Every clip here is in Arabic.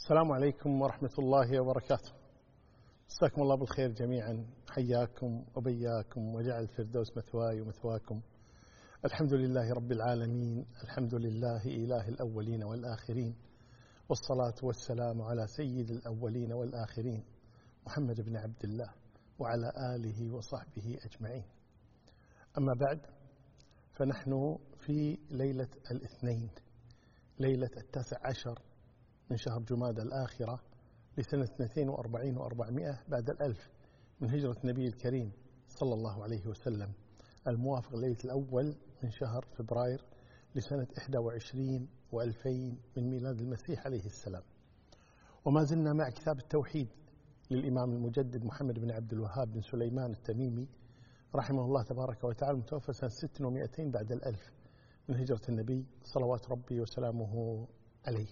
السلام عليكم ورحمة الله وبركاته. مساكم الله بالخير جميعا، حياكم وبياكم وجعل الفردوس مثواي ومثواكم. الحمد لله رب العالمين، الحمد لله إله الأولين والآخرين، والصلاة والسلام على سيد الأولين والآخرين محمد بن عبد الله وعلى آله وصحبه أجمعين. أما بعد، فنحن في ليلة الاثنين، ليلة 19 من شهر جمادى الآخرة لسنة 42 و400 بعد الألف من هجرة النبي الكريم صلى الله عليه وسلم، الموافق ليلة الأول من شهر فبراير لسنة 21 و2000 من ميلاد المسيح عليه السلام. وما زلنا مع كتاب التوحيد للإمام المجدد محمد بن عبد الوهاب بن سليمان التميمي رحمه الله تبارك وتعالى، متوفى سنة 600 بعد الألف من هجرة النبي صلوات ربي وسلامه عليه.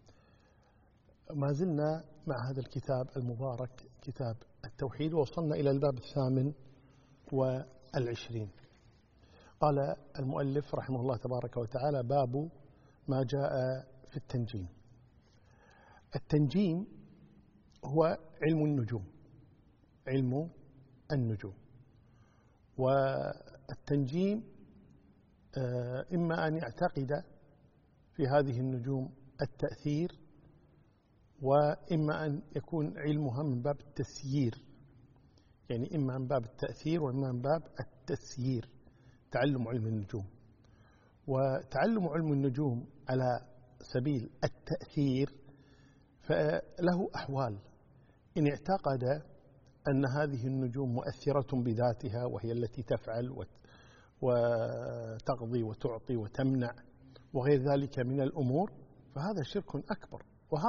ما زلنا مع هذا الكتاب المبارك كتاب التوحيد، ووصلنا إلى الباب 28. قال المؤلف رحمه الله تبارك وتعالى: باب ما جاء في التنجيم. التنجيم هو علم النجوم، علم النجوم. والتنجيم إما أن يعتقد في هذه النجوم التأثير، وإما أن يكون علمها من باب التسيير، يعني إما من باب التأثير وإما من باب التسيير، تعلم علم النجوم. وتعلم علم النجوم على سبيل التأثير فله أحوال. إن اعتقد أن هذه النجوم مؤثرة بذاتها وهي التي تفعل وتقضي وتعطي وتمنع وغير ذلك من الأمور، فهذا شرك أكبر.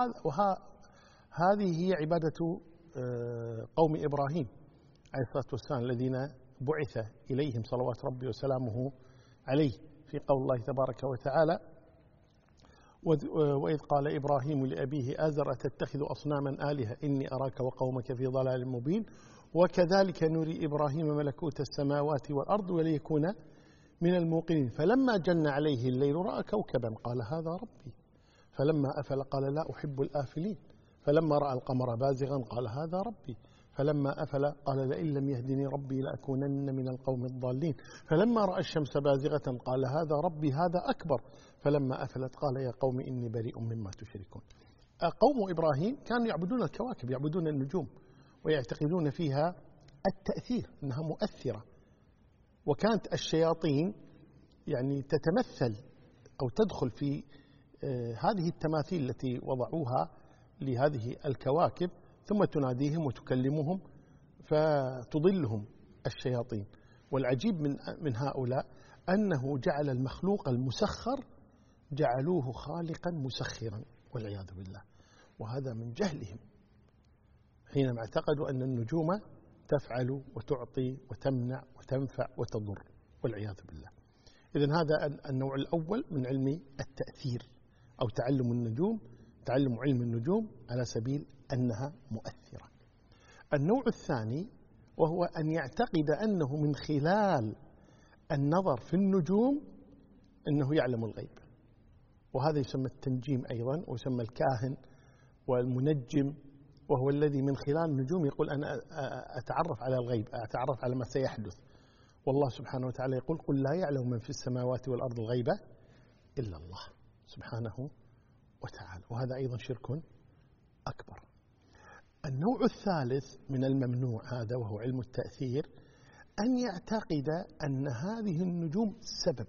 هذه هي عبادة قوم إبراهيم عليه الصلاة والسلام الذين بعث إليهم صلوات ربي وسلامه عليه، في قول الله تبارك وتعالى: وإذ قال إبراهيم لأبيه آزر أتتخذ أصناما آلهة إني أراك وقومك في ضلال مبين وكذلك نري إبراهيم ملكوت السماوات والأرض وليكون من الموقنين فلما جن عليه الليل رأى كوكبا قال هذا ربي فلما أفل قال لا أحب الآفلين فلما رأى القمر بازغا قال هذا ربي فلما أفل قال لئن لم يهدني ربي لأكونن من القوم الضالين فلما رأى الشمس بازغة قال هذا ربي هذا أكبر فلما أفلت قال يا قوم إني بريء مما تشركون. قوم إبراهيم كانوا يعبدون الكواكب، يعبدون النجوم، ويعتقدون فيها التأثير، أنها مؤثرة. وكانت الشياطين يعني تتمثل أو تدخل في هذه التماثيل التي وضعوها لهذه الكواكب، ثم تناديهم وتكلمهم فتضلهم الشياطين. والعجيب من هؤلاء أنه جعل المخلوق المسخر جعلوه خالقا مسخرا والعياذ بالله. وهذا من جهلهم حينما اعتقدوا أن النجوم تفعل وتعطي وتمنع وتنفع وتضر والعياذ بالله. إذن هذا النوع الأول من علم التأثير أو تعلم النجوم، تعلم علم النجوم على سبيل أنها مؤثرة. النوع الثاني وهو أن يعتقد أنه من خلال النظر في النجوم أنه يعلم الغيب، وهذا يسمى التنجيم أيضا، ويسمى الكاهن والمنجم، وهو الذي من خلال النجوم يقول أنا أتعرف على الغيب، أتعرف على ما سيحدث. والله سبحانه وتعالى يقول قل لا يعلم من في السماوات والأرض الغيب إلا الله سبحانه وتعالى. وهذا أيضا شرك أكبر. النوع الثالث من الممنوع هذا وهو علم التأثير، أن يعتقد أن هذه النجوم سبب،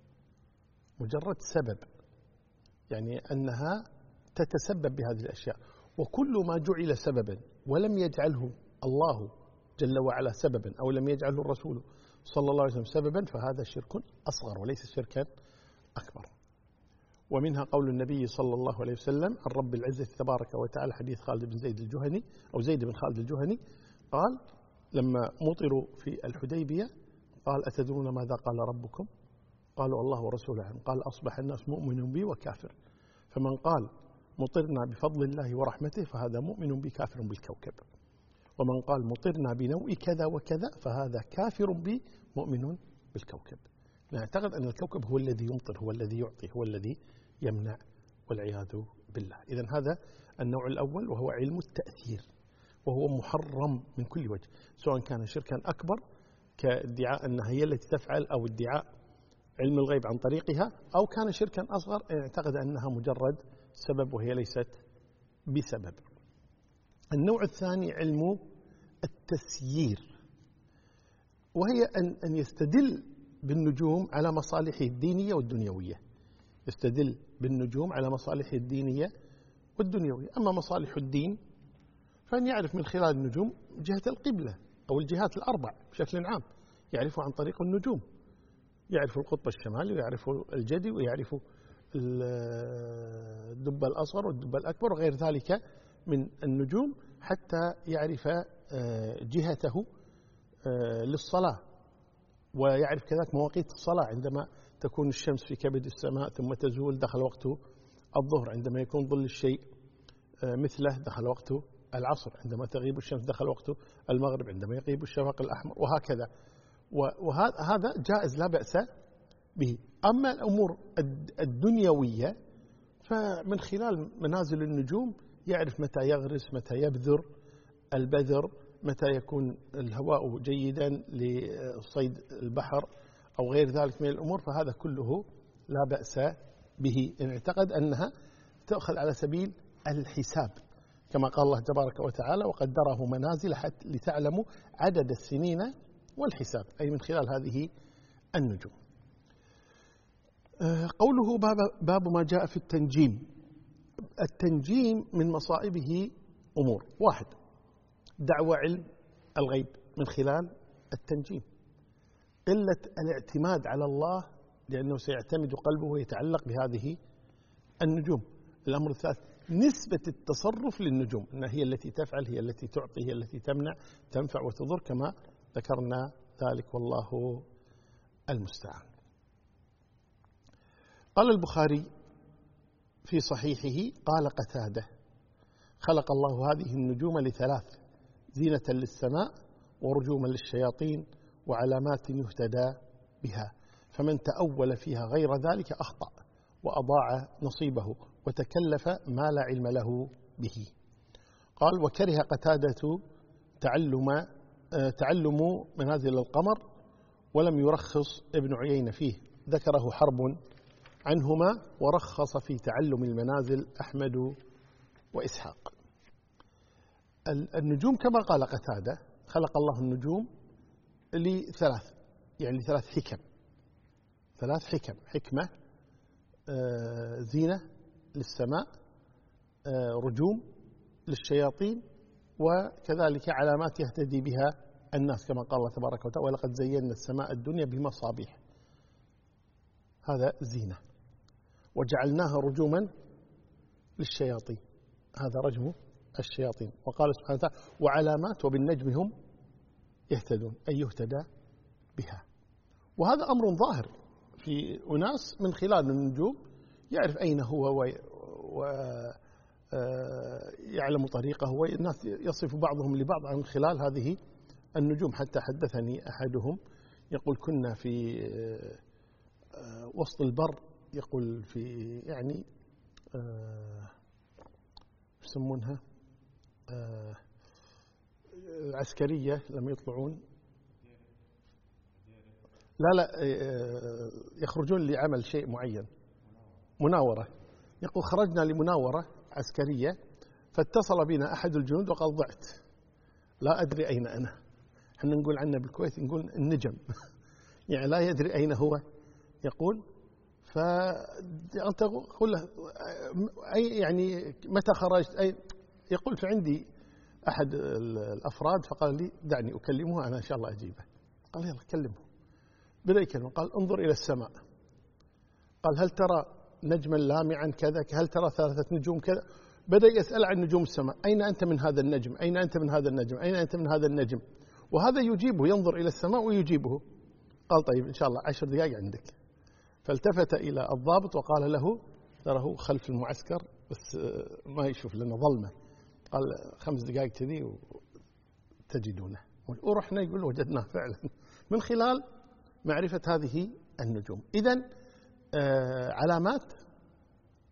مجرد سبب، يعني أنها تتسبب بهذه الأشياء. وكل ما جعل سببا ولم يجعله الله جل وعلا سببا أو لم يجعله الرسول صلى الله عليه وسلم سببا فهذا شرك أصغر وليس شركا أكبر. ومنها قول النبي صلى الله عليه وسلم عن رب العزة تبارك وتعالى، حديث خالد بن زيد الجهني أو زيد بن خالد الجهني، قال لما مطروا في الحديبية قال أتدرون ماذا قال ربكم؟ قالوا الله ورسوله عنه. قال أصبح الناس مؤمن بي وكافر، فمن قال مطرنا بفضل الله ورحمته فهذا مؤمن بي كافر بالكوكب، ومن قال مطرنا بنوء كذا وكذا فهذا كافر بي مؤمن بالكوكب. نعتقد أن الكوكب هو الذي يمطر، هو الذي يعطي، هو الذي يمنع والعياذ بالله. إذن هذا النوع الأول، وهو علم التأثير، وهو محرم من كل وجه، سواء كان شركا أكبر كادعاء أنها هي التي تفعل، أو ادعاء علم الغيب عن طريقها، أو كان شركا أصغر اعتقد أنها مجرد سبب وهي ليست بسبب. النوع الثاني علم التسيير، وهي أن يستدل بالنجوم على مصالحه الدينية والدنيوية. يستدل بالنجوم على مصالحه الدينية والدنيوية. أما مصالح الدين فأن يعرف من خلال النجوم جهة القبلة أو الجهات الأربع بشكل عام، يعرف عن طريق النجوم، يعرف القطب الشمالي، ويعرف الجدي، ويعرف الدب الأصغر والدب الأكبر وغير ذلك من النجوم، حتى يعرف جهته للصلاة، ويعرف كذلك مواقيت الصلاة. عندما تكون الشمس في كبد السماء ثم تزول دخل وقت الظهر، عندما يكون ظل الشيء مثله دخل وقت العصر، عندما تغيب الشمس دخل وقت المغرب، عندما يغيب الشفق الأحمر، وهكذا. وهذا جائز لا بأس به. أما الأمور الدنيوية فمن خلال منازل النجوم يعرف متى يغرس، متى يبذر البذر، متى يكون الهواء جيدا لصيد البحر أو غير ذلك من الأمور، فهذا كله لا بأس به إن اعتقد أنها تأخذ على سبيل الحساب، كما قال الله تبارك وتعالى: وقدره منازل حتى لتعلموا عدد السنين والحساب، أي من خلال هذه النجوم. قوله باب ما جاء في التنجيم. التنجيم من مصائبه أمور: واحد، دعوى علم الغيب من خلال التنجيم، قلة الاعتماد على الله لأنه سيعتمد قلبه ويتعلق بهذه النجوم. الأمر الثالث، نسبة التصرف للنجوم، أنها هي التي تفعل، هي التي تعطي، هي التي تمنع، تنفع وتضر، كما ذكرنا ذلك والله المستعان. قال البخاري في صحيحه: قال قتادة: خلق الله هذه النجوم لثلاث: زينة للسماء، ورجوما للشياطين، وعلامات يهتدى بها، فمن تأول فيها غير ذلك أخطأ وأضاع نصيبه وتكلف ما لا علم له به. قال: وكره قتادة تعلم منازل القمر، ولم يرخص ابن عيينة فيه، ذكره حرب عنهما، ورخص في تعلم المنازل أحمد وإسحاق. النجوم كما قال قتادة: خلق الله النجوم لثلاث، يعني لثلاث حكم، ثلاث حكم: حكمة زينة للسماء، رجوم للشياطين، وكذلك علامات يهتدي بها الناس، كما قال الله تبارك وتعالى: ولقد زينا السماء الدنيا بمصابيح، هذا زينة، وجعلناها رجوما للشياطين، هذا رجم الشياطين. وقال سبحانه وتعالى: وعلامات وبالنجم هم يهتدون، أي يهتدى بها. وهذا أمر ظاهر في أناس من خلال النجوم يعرف أين هو ويعلم طريقه، والناس يصف بعضهم لبعض عن خلال هذه النجوم. حتى حدثني أحدهم يقول: كنا في وسط البر، يقول في يعني يسمونها العسكرية لما يطلعون، لا يخرجون لعمل شيء معين، مناورة. يقول: خرجنا لمناورة عسكرية، فاتصل بنا أحد الجنود وقال: ضعت، لا أدري أين أنا. احنا نقول عنه بالكويت نقول النجم يعني لا يدري أين هو. يقول: فأنت قل له أي يعني متى خرجت؟ أي يقول: فعندي أحد الأفراد، فقال لي: دعني أكلمه، أنا إن شاء الله أجيبه. قال: يلا كلمه. بدأ يكلمه، قال: انظر إلى السماء. قال: هل ترى نجما لامعا كذا؟ هل ترى ثلاثة نجوم كذا؟ بدأ يسأل عن نجوم السماء: أين أنت من هذا النجم؟ أين أنت من هذا النجم؟ أين أنت من هذا النجم؟ وهذا يجيبه، ينظر إلى السماء ويجيبه. قال: طيب إن شاء الله 10 دقائق عندك. فالتفت إلى الضابط وقال له: تراه خلف المعسكر بس ما يشوف لنا ظلمة. قال: 5 دقائق كذي وتجدونه. ورحنا يقول وجدناه فعلا من خلال معرفة هذه النجوم. إذن علامات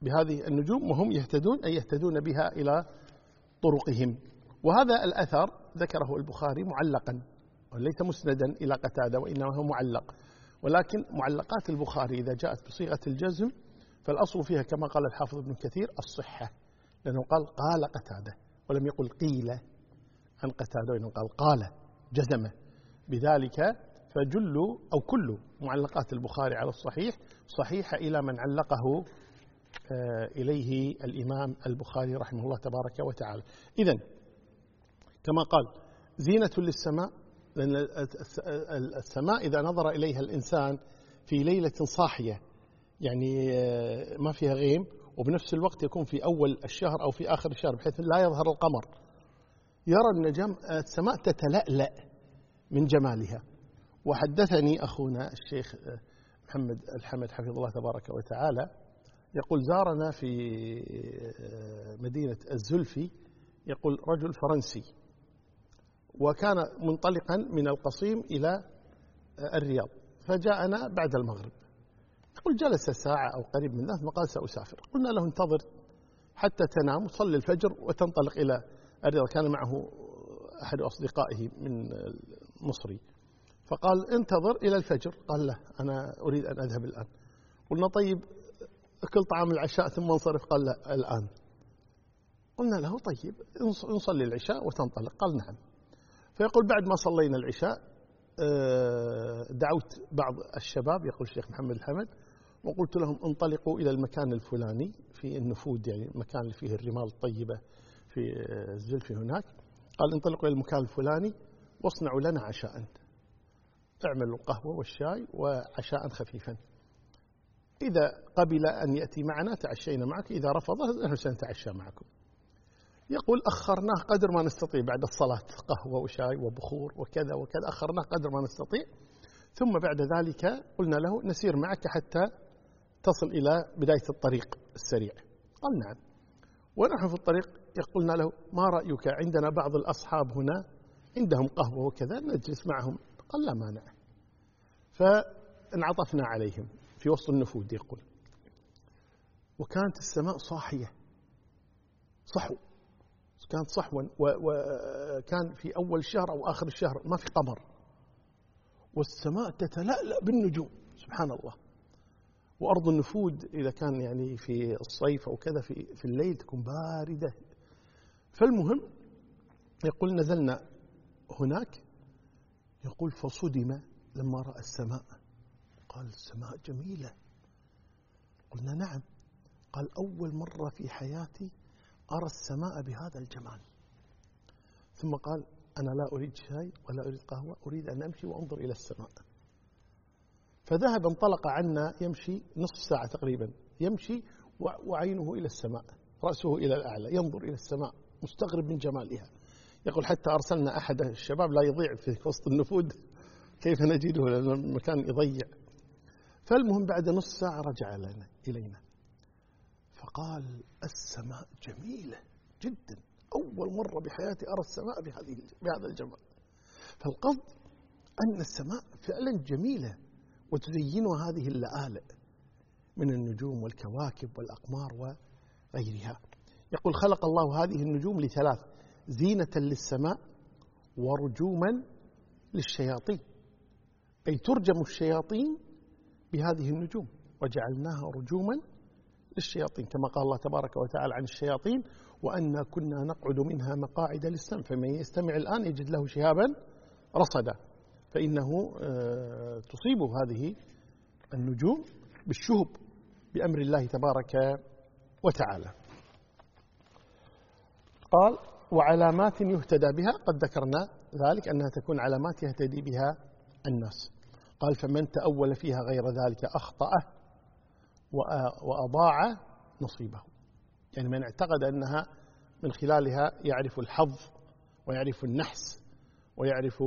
بهذه النجوم وهم يهتدون، أي يهتدون بها إلى طرقهم. وهذا الأثر ذكره البخاري معلقا وليس مسندا إلى قتادة، وإنما هو معلق، ولكن معلقات البخاري إذا جاءت بصيغة الجزم فالأصل فيها كما قال الحافظ ابن كثير الصحة، لأنه قال قتادة ولم يقل قيل عن قتادة، وإنه قال جزمه بذلك. فجل أو كل معلقات البخاري على الصحيح صحيحة إلى من علقه إليه الإمام البخاري رحمه الله تبارك وتعالى. إذن كما قال زينة للسماء، لأن السماء إذا نظر إليها الإنسان في ليلة صاحية يعني ما فيها غيم، وبنفس الوقت يكون في أول الشهر أو في آخر الشهر بحيث لا يظهر القمر، يرى النجم السماء تتلألأ من جمالها. وحدثني أخونا الشيخ محمد الحمد حفظه الله تبارك وتعالى يقول زارنا في مدينة الزلفي، يقول رجل فرنسي، وكان منطلقا من القصيم إلى الرياض، فجاءنا بعد المغرب، يقول جلس ساعة أو قريب من ذلك ثم قال سأسافر. قلنا له انتظر حتى تنام وتصلي الفجر وتنطلق إلى الرياض. كان معه أحد أصدقائه من مصري، فقال انتظر إلى الفجر. قال لا أنا أريد أن أذهب الآن. قلنا طيب أكل طعام العشاء ثم انصرف. قال لا الآن. قلنا له طيب نصلي العشاء وتنطلق. قال نعم. فيقول بعد ما صلينا العشاء دعوت بعض الشباب، يقول الشيخ محمد الحمد، وقلت لهم انطلقوا إلى المكان الفلاني في النفود، يعني المكان اللي فيه الرمال الطيبة في الزلفي هناك. قال انطلقوا إلى المكان الفلاني واصنعوا لنا عشاء، اعملوا القهوة والشاي وعشاء خفيفا، إذا قبل أن يأتي معنا تعشينا معك، إذا رفض نحن سنتعشى معكم. يقول أخرناه قدر ما نستطيع بعد الصلاة، قهوة وشاي وبخور وكذا وكذا، أخرناه قدر ما نستطيع. ثم بعد ذلك قلنا له نسير معك حتى تصل إلى بداية الطريق السريع. قال نعم. ونحن في الطريق قلنا له ما رأيك عندنا بعض الأصحاب هنا عندهم قهوة وكذا نجلس معهم. قال لا مانع. فانعطفنا عليهم في وسط النفود يقول، وكانت السماء صاحية صحو، كانت صحوا، وكان في أول الشهر أو آخر الشهر ما في قمر، والسماء تتلألأ بالنجوم سبحان الله. وأرض النفود إذا كان يعني في الصيف أو كذا في الليل تكون باردة. فالمهم يقول نزلنا هناك، يقول فصدم لما رأى السماء، قال السماء جميلة. قلنا نعم. قال أول مرة في حياتي أرى السماء بهذا الجمال. ثم قال أنا لا أريد شاي ولا أريد قهوة، أريد أن أمشي وأنظر إلى السماء. فذهب انطلق عنا يمشي نصف ساعة تقريبا، يمشي وعينه إلى السماء، رأسه إلى الأعلى، ينظر إلى السماء مستغرب من جمالها. يقول حتى أرسلنا أحد الشباب لا يضيع في وسط النفود، كيف نجده لأن المكان يضيع. فالمهم بعد نصف ساعة رجع إلينا فقال السماء جميلة جدا، أول مرة بحياتي أرى السماء بهذا الجمال. فالقصد أن السماء فعلا جميلة وتزينها هذه اللآلئ من النجوم والكواكب والأقمار وغيرها. يقول خلق الله هذه النجوم لثلاث: زينة للسماء ورجوما للشياطين، أي ترجم الشياطين بهذه النجوم، وجعلناها رجوما للشياطين، كما قال الله تبارك وتعالى عن الشياطين وأنا كنا نقعد منها مقاعد للسمع فمن يستمع الآن يجد له شهابا رصدا. فإنه تصيب هذه النجوم بالشهب بأمر الله تبارك وتعالى. قال وعلامات يهتدى بها، قد ذكرنا ذلك أنها تكون علامات يهتدي بها الناس. قال فمن تأول فيها غير ذلك أخطأ وأضاع نصيبه، يعني من اعتقد أنها من خلالها يعرف الحظ ويعرف النحس ويعرف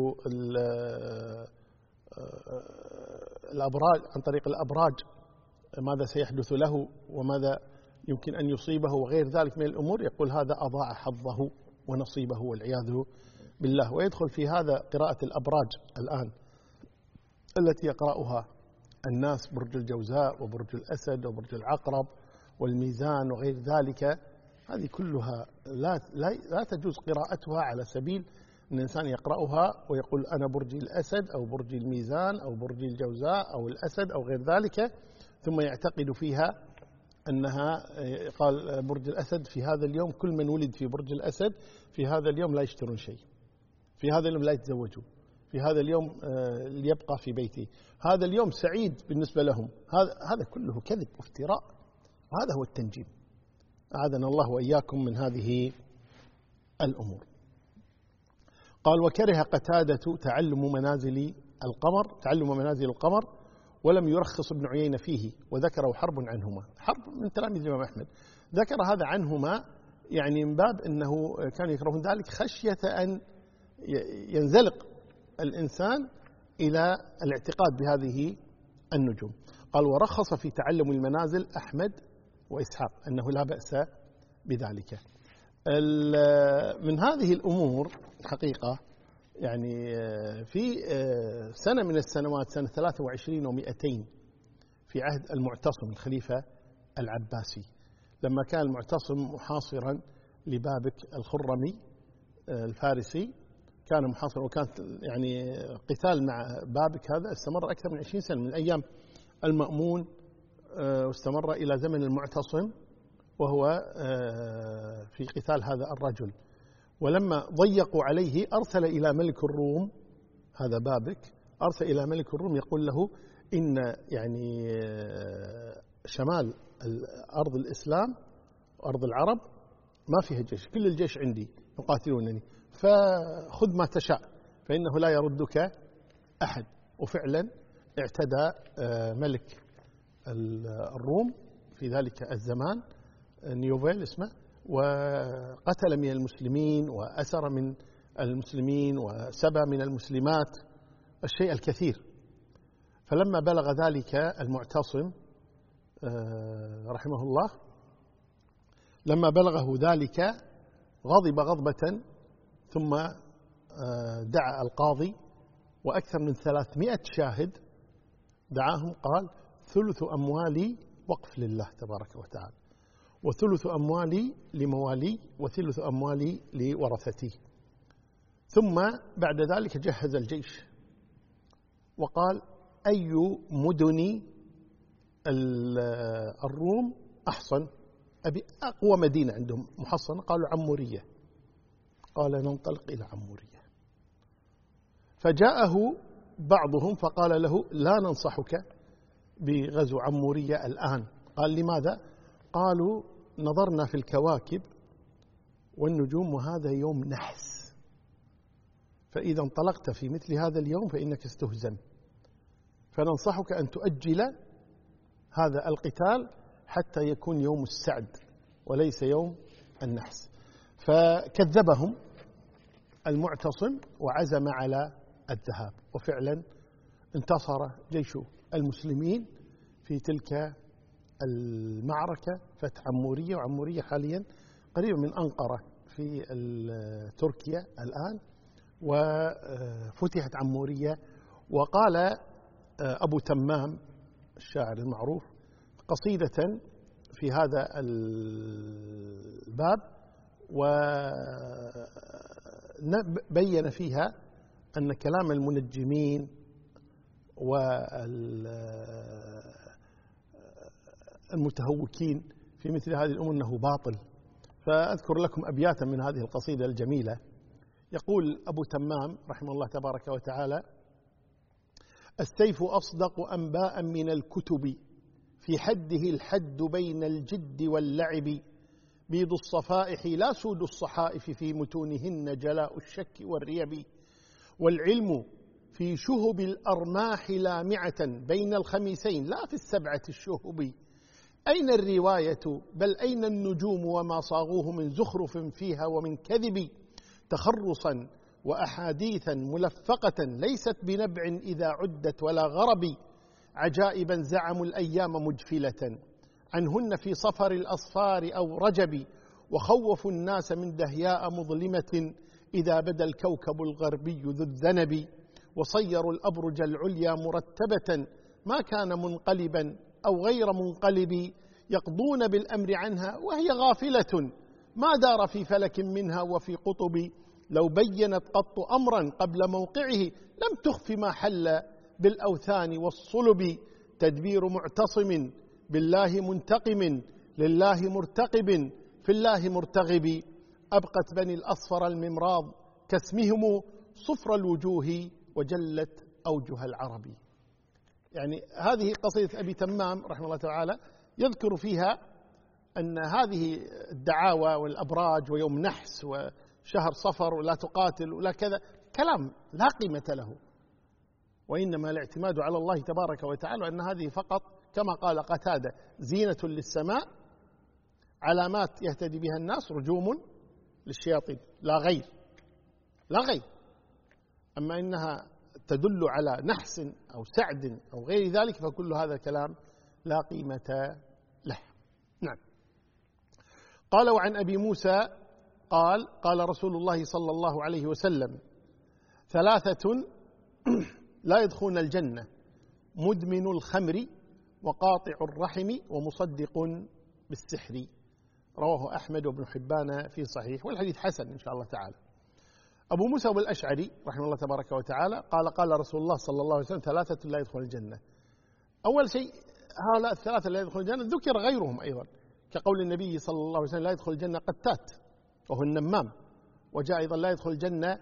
الأبراج، عن طريق الأبراج ماذا سيحدث له وماذا يمكن أن يصيبه وغير ذلك من الأمور، يقول هذا أضاع حظه ونصيبه والعياذ بالله. ويدخل في هذا قراءة الأبراج الآن التي يقرأها الناس، برج الجوزاء وبرج الأسد وبرج العقرب والميزان وغير ذلك، هذه كلها لا تجوز قراءتها على سبيل أن الإنسان يقرأها ويقول أنا برج الأسد أو برج الميزان أو برج الجوزاء أو الأسد أو غير ذلك، ثم يعتقد فيها أنها قال برج الأسد في هذا اليوم كل من ولد في برج الأسد في هذا اليوم لا يشترون شيء، في هذا اليوم لا يتزوجون، في هذا اليوم ليبقى في بيته، هذا اليوم سعيد بالنسبة لهم. هذا كله كذب وافتراء، وهذا هو التنجيم. أعاذنا الله وإياكم من هذه الأمور. قال وكره قتادة تعلم منازل القمر ولم يرخص ابن عيينة فيه، وذكره حرب عنهما. حرب من تلاميذ الإمام أحمد ذكر هذا عنهما، يعني من باب أنه كانوا يكرهون ذلك خشية أن ينزلق الإنسان إلى الاعتقاد بهذه النجوم. قال ورخص في تعلم المنازل أحمد وإسحاق أنه لا بأس بذلك. من هذه الأمور حقيقة يعني في سنة من السنوات سنة 23 و200 في عهد المعتصم الخليفة العباسي، لما كان المعتصم محاصرا لبابك الخرمي الفارسي، كان محاصرا، وكانت يعني قتال مع بابك هذا استمر أكثر من 20 سنة من أيام المأمون، واستمر إلى زمن المعتصم وهو في قتال هذا الرجل. ولما ضيقوا عليه أرسل إلى ملك الروم، هذا بابك، أرسل إلى ملك الروم يقول له إن يعني شمال أرض الإسلام أرض العرب ما فيها جيش، كل الجيش عندي يقاتلونني، فخذ ما تشاء فإنه لا يردك أحد. وفعلا اعتدى ملك الروم في ذلك الزمان نيوفيل اسمه، وقتل من المسلمين وأسر من المسلمين وسبى من المسلمات الشيء الكثير. فلما بلغ ذلك المعتصم رحمه الله، لما بلغه ذلك غضب غضبة، ثم دعا القاضي وأكثر من 300 شاهد دعاهم، قال ثلث أموالي وقف لله تبارك وتعالى، وثلث أموالي لموالي، وثلث أموالي لورثتي. ثم بعد ذلك جهز الجيش وقال أي مدن الروم أحصن؟ أبي أقوى مدينة عندهم محصنة، قالوا عمورية. قال ننطلق إلى عمورية. فجاءه بعضهم فقال له لا ننصحك بغزو عمورية الآن. قال لماذا؟ قالوا نظرنا في الكواكب والنجوم وهذا يوم نحس، فإذا انطلقت في مثل هذا اليوم فإنك استهزن، فننصحك أن تؤجل هذا القتال حتى يكون يوم السعد وليس يوم النحس. فكذبهم المعتصم وعزم على الذهاب، وفعلا انتصر جيش المسلمين في تلك المعركة، فتح عمورية. وعمورية حاليا قريبة من أنقرة في تركيا الآن، وفتحت عمورية. وقال أبو تمام الشاعر المعروف قصيدة في هذا الباب، وبين فيها أن كلام المنجمين والمتهوكين في مثل هذه الأمور أنه باطل. فأذكر لكم أبياتا من هذه القصيدة الجميلة. يقول أبو تمام رحمه الله تبارك وتعالى: السيف أصدق أنباء من الكتب، في حده الحد بين الجد واللعب، بيض الصفائح لا سود الصحائف، في متونهن جلاء الشك والريب، والعلم في شهب الأرماح لامعة، بين الخميسين لا في السبعة الشهب. أين الرواية بل أين النجوم، وما صاغوه من زخرف فيها ومن كذب، تخرصا وأحاديثا ملفقة، ليست بنبع إذا عدت ولا غرب، عجائبا زعموا الأيام مجفلة، عنهن في صفر الأصفار أو رجب، وخوفوا الناس من دهياء مظلمة، إذا بدا الكوكب الغربي ذو الذنب، وصيروا الأبرج العليا مرتبة، ما كان منقلبا أو غير منقلب، يقضون بالأمر عنها وهي غافلة ما دار في فلك منها وفي قطب، لو بينت قط أمرا قبل موقعه لم تخف ما حل بالأوثان والصلب، تدبير معتصم بالله منتقم لله مرتقب في الله مرتغب، أبقت بني الأصفر الممراض كاسمهم صفر الوجوه وجلت أوجه العرب. يعني هذه قصيدة أبي تمام رحمه الله تعالى يذكر فيها أن هذه الدعاوى والأبراج ويوم نحس وشهر صفر ولا تقاتل ولا كذا كلام لا قيمة له، وإنما الاعتماد على الله تبارك وتعالى، أن هذه فقط كما قال قتادة زينة للسماء، علامات يهتدي بها الناس، رجوم للشياطين، لا غير، لا غير. أما إنها تدل على نحس أو سعد أو غير ذلك فكل هذا الكلام لا قيمة له. نعم. قال: وعن أبي موسى قال: قال رسول الله صلى الله عليه وسلم: ثلاثة لا يدخلون الجنة: مدمن الخمر وقاطع الرحم ومصدق بالسحر. رواه أحمد وابن حبان في صحيح، والحديث حسن إن شاء الله تعالى. أبو موسى الأشعري رحمه الله تبارك وتعالى قال: قال رسول الله صلى الله عليه وسلم: ثلاثة لا يدخلون الجنة. أول شيء هؤلاء الثلاثة لا يدخلون الجنة ذكر غيرهم أيضا، كقول النبي صلى الله عليه وسلم: لا يدخل الجنة قتات وهو النمام، وجاء أيضا: لا يدخل الجنة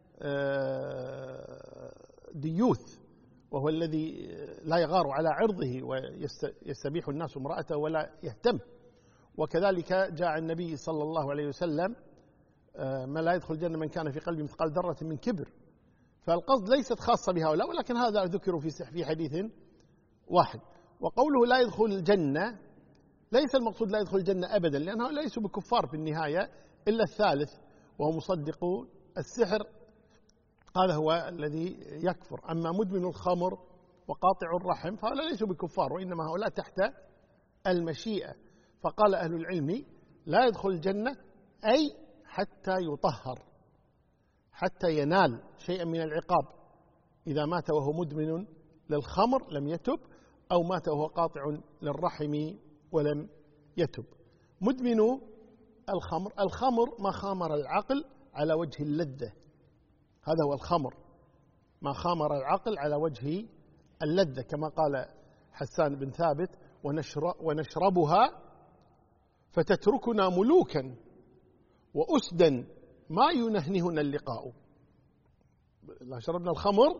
ديوث وهو الذي لا يغار على عرضه ويستبيح الناس امرأته ولا يهتم. وكذلك جاء النبي صلى الله عليه وسلم: ما لا يدخل الجنة من كان في قلبه مثقال ذرة من كبر. فالقصد ليست خاصة بهؤلاء، ولكن هذا ذكر في حديث واحد. وقوله لا يدخل الجنة ليس المقصود لا يدخل الجنة أبدا، لأنهم ليسوا بكفار في النهاية، إلا الثالث وهو مصدق السحر، هذا هو الذي يكفر. أما مدمن الخمر وقاطع الرحم فهؤلاء ليسوا بكفار، وإنما هؤلاء تحت المشيئة. فقال أهل العلم: لا يدخل الجنة أي حتى يطهر، حتى ينال شيئا من العقاب. إذا مات وهو مدمن للخمر لم يتب، أو مات وهو قاطع للرحم ولم يتب. مدمن الخمر، الخمر ما خامر العقل على وجه اللذة، هذا هو الخمر، ما خامر العقل على وجه اللذة، كما قال حسان بن ثابت: ونشربها فتتركنا ملوكا وأسدا ما ينهنهنا اللقاء. لا شربنا الخمر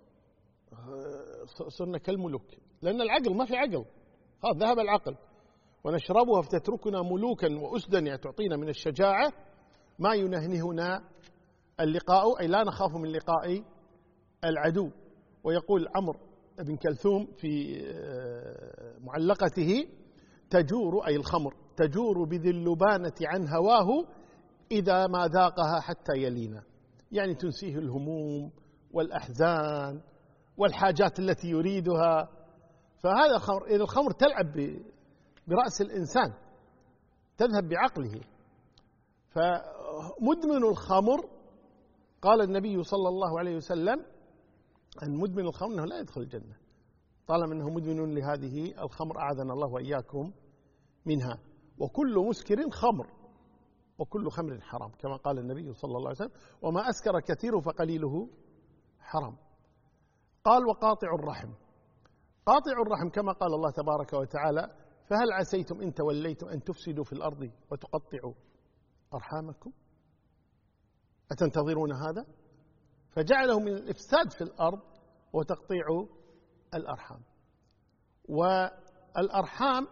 صرنا كالملوك، لأن العقل ما في عقل، هذا ذهب العقل. ونشربها فتتركنا ملوكا وأسدا، يعني تعطينا من الشجاعة ما ينهنهنا اللقاء، أي لا نخاف من لقاء العدو. ويقول عمرو بن كلثوم في معلقته: تجور، أي الخمر، تجور بذي اللبانة عن هواه إذا ما ذاقها حتى يلينا، يعني تنسيه الهموم والأحزان والحاجات التي يريدها. فهذا خمر، إذا الخمر تلعب برأس الإنسان، تذهب بعقله. فمدمن الخمر قال النبي صلى الله عليه وسلم أن مدمن الخمر أنه لا يدخل الجنة طالما أنه مدمن لهذه الخمر، أعاذنا الله وإياكم منها. وكل مسكر خمر وكل خمر حرام، كما قال النبي صلى الله عليه وسلم: وما أسكر كثير فقليله حرام. قال: وقاطع الرحم، قاطع الرحم كما قال الله تبارك وتعالى: فهل عسيتم إن توليتم أن تفسدوا في الأرض وتقطعوا أرحامكم. أتنتظرون هذا؟ فجعله من الإفساد في الأرض وتقطيع الأرحام. والأرحام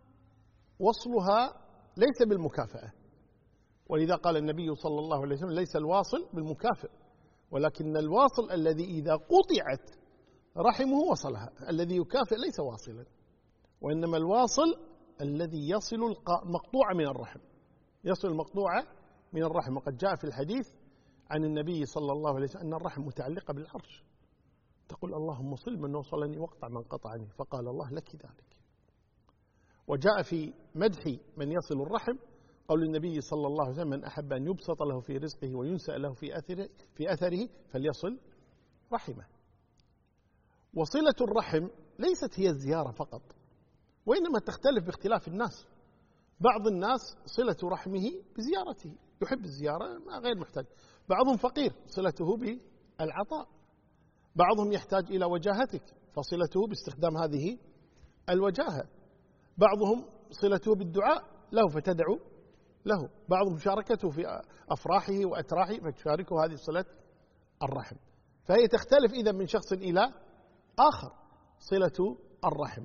وصلها ليس بالمكافأة، ولذا قال النبي صلى الله عليه وسلم: ليس الواصل بالمكافئ، ولكن الواصل الذي إذا قطعت رحمه وصلها. الذي يكافئ ليس واصلا، وإنما الواصل الذي يصل المقطوعة من الرحم، يصل المقطوعة من الرحم. وقد جاء في الحديث عن النبي صلى الله عليه وسلم أن الرحم متعلقة بالعرش، تقول: اللهم صل من وصلني واقطع من قطعني، فقال الله: لك ذلك. وجاء في مدح من يصل الرحم قول النبي صلى الله عليه وسلم: من أحب أن يبسط له في رزقه وينسأ له في أثره فليصل رحمه. وصلة الرحم ليست هي الزيارة فقط، وإنما تختلف باختلاف الناس. بعض الناس صلة رحمه بزيارته، يحب الزيارة غير محتاج. بعضهم فقير صلته بالعطاء، بعضهم يحتاج إلى وجاهتك فصلته باستخدام هذه الوجاهة، بعضهم صلته بالدعاء له فتدعو له، بعضهم مشاركته في أفراحه وأتراحه فتشاركه، هذه صلة الرحم. فهي تختلف إذا من شخص إلى آخر صلة الرحم.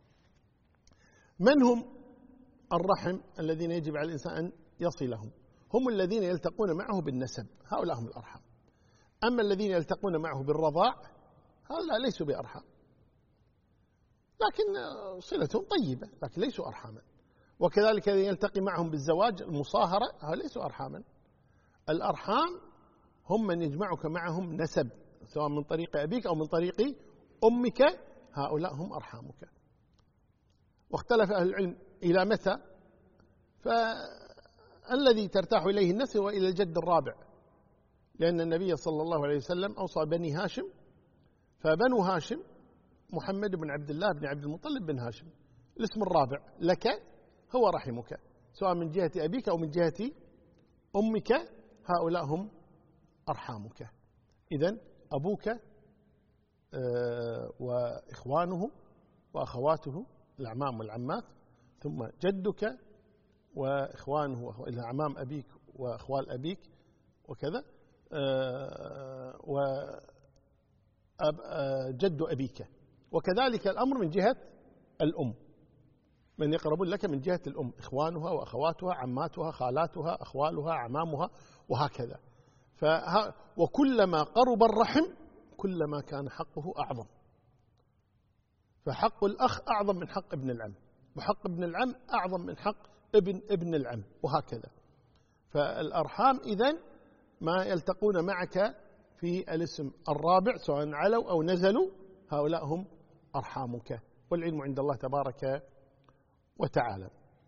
من هم الرحم الذين يجب على الإنسان أن يصلهم؟ هم الذين يلتقون معه بالنسب، هؤلاء هم الأرحام. أما الذين يلتقون معه بالرضاع هؤلاء ليسوا بأرحام، لكن صلتهم طيبة لكن ليسوا أرحاما. وكذلك الذين يلتقي معهم بالزواج المصاهرة هؤلاء ليسوا أرحاما. الأرحام هم من يجمعك معهم نسب، سواء من طريق أبيك أو من طريق أمك، هؤلاء هم أرحامك. واختلف أهل العلم إلى متى، فالذي ترتاح إليه النسب هو إلى الجد الرابع، لأن النبي صلى الله عليه وسلم أوصى بني هاشم، فبنو هاشم محمد بن عبد الله بن عبد المطلب بن هاشم، الاسم الرابع لك هو رحمك، سواء من جهة أبيك أو من جهة أمك، هؤلاء هم أرحامك. إذن أبوك وإخوانه وأخواته الأعمام والعمات، ثم جدك وإخوانه الأعمام أبيك وأخوال أبيك وكذا، وجد أبيك. وكذلك الأمر من جهة الأم، من يقربون لك من جهة الأم، إخوانها وأخواتها عماتها خالاتها أخوالها أعمامها وهكذا. وكلما قرب الرحم كلما كان حقه أعظم، فحق الأخ أعظم من حق ابن العم، وحق ابن العم أعظم من حق ابن العم، وهكذا. فالأرحام إذن ما يلتقون معك في الاسم الرابع سواء علوا أو نزلوا، هؤلاء هم أرحامك، والعلم عند الله تبارك وتعالى.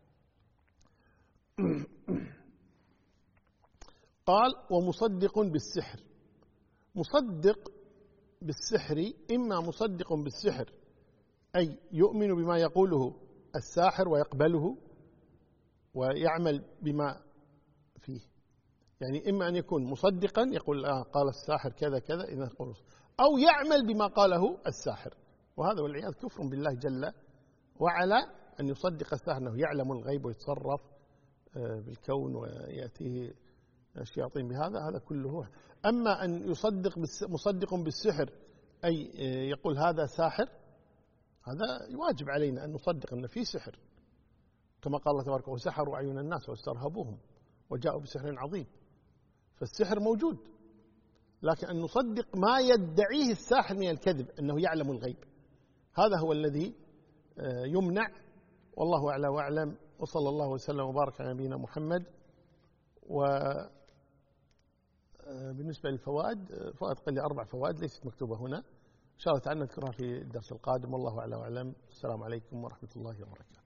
قال ومصدق بالسحر. مصدق بالسحر إما مصدق بالسحر أي يؤمن بما يقوله الساحر ويقبله ويعمل بما فيه، يعني إما أن يكون مصدقا يقول قال الساحر كذا كذا إذا قول، أو يعمل بما قاله الساحر، وهذا والعياذ كفر بالله جل وعلا، أن يصدق الساحر أنه يعلم الغيب ويتصرف بالكون ويأتيه الشياطين بهذا، هذا كله. أما أن مصدق بالسحر أي يقول هذا ساحر، هذا يواجب علينا أن نصدق أن في سحر، كما قال الله تبارك وسحروا أعين الناس واسترهبوهم وجاءوا بسحر عظيم. فالسحر موجود، لكن أن نصدق ما يدعيه الساحر من الكذب أنه يعلم الغيب، هذا هو الذي يمنع. والله أعلى وأعلم، وصلى الله وسلم وبارك على نبينا محمد. وبالنسبة للفوائد، فوائد قل لي 4 فوائد ليست مكتوبة هنا، إن شاء الله تعالى نذكرها في الدرس القادم. والله أعلى وأعلم. السلام عليكم ورحمة الله وبركاته.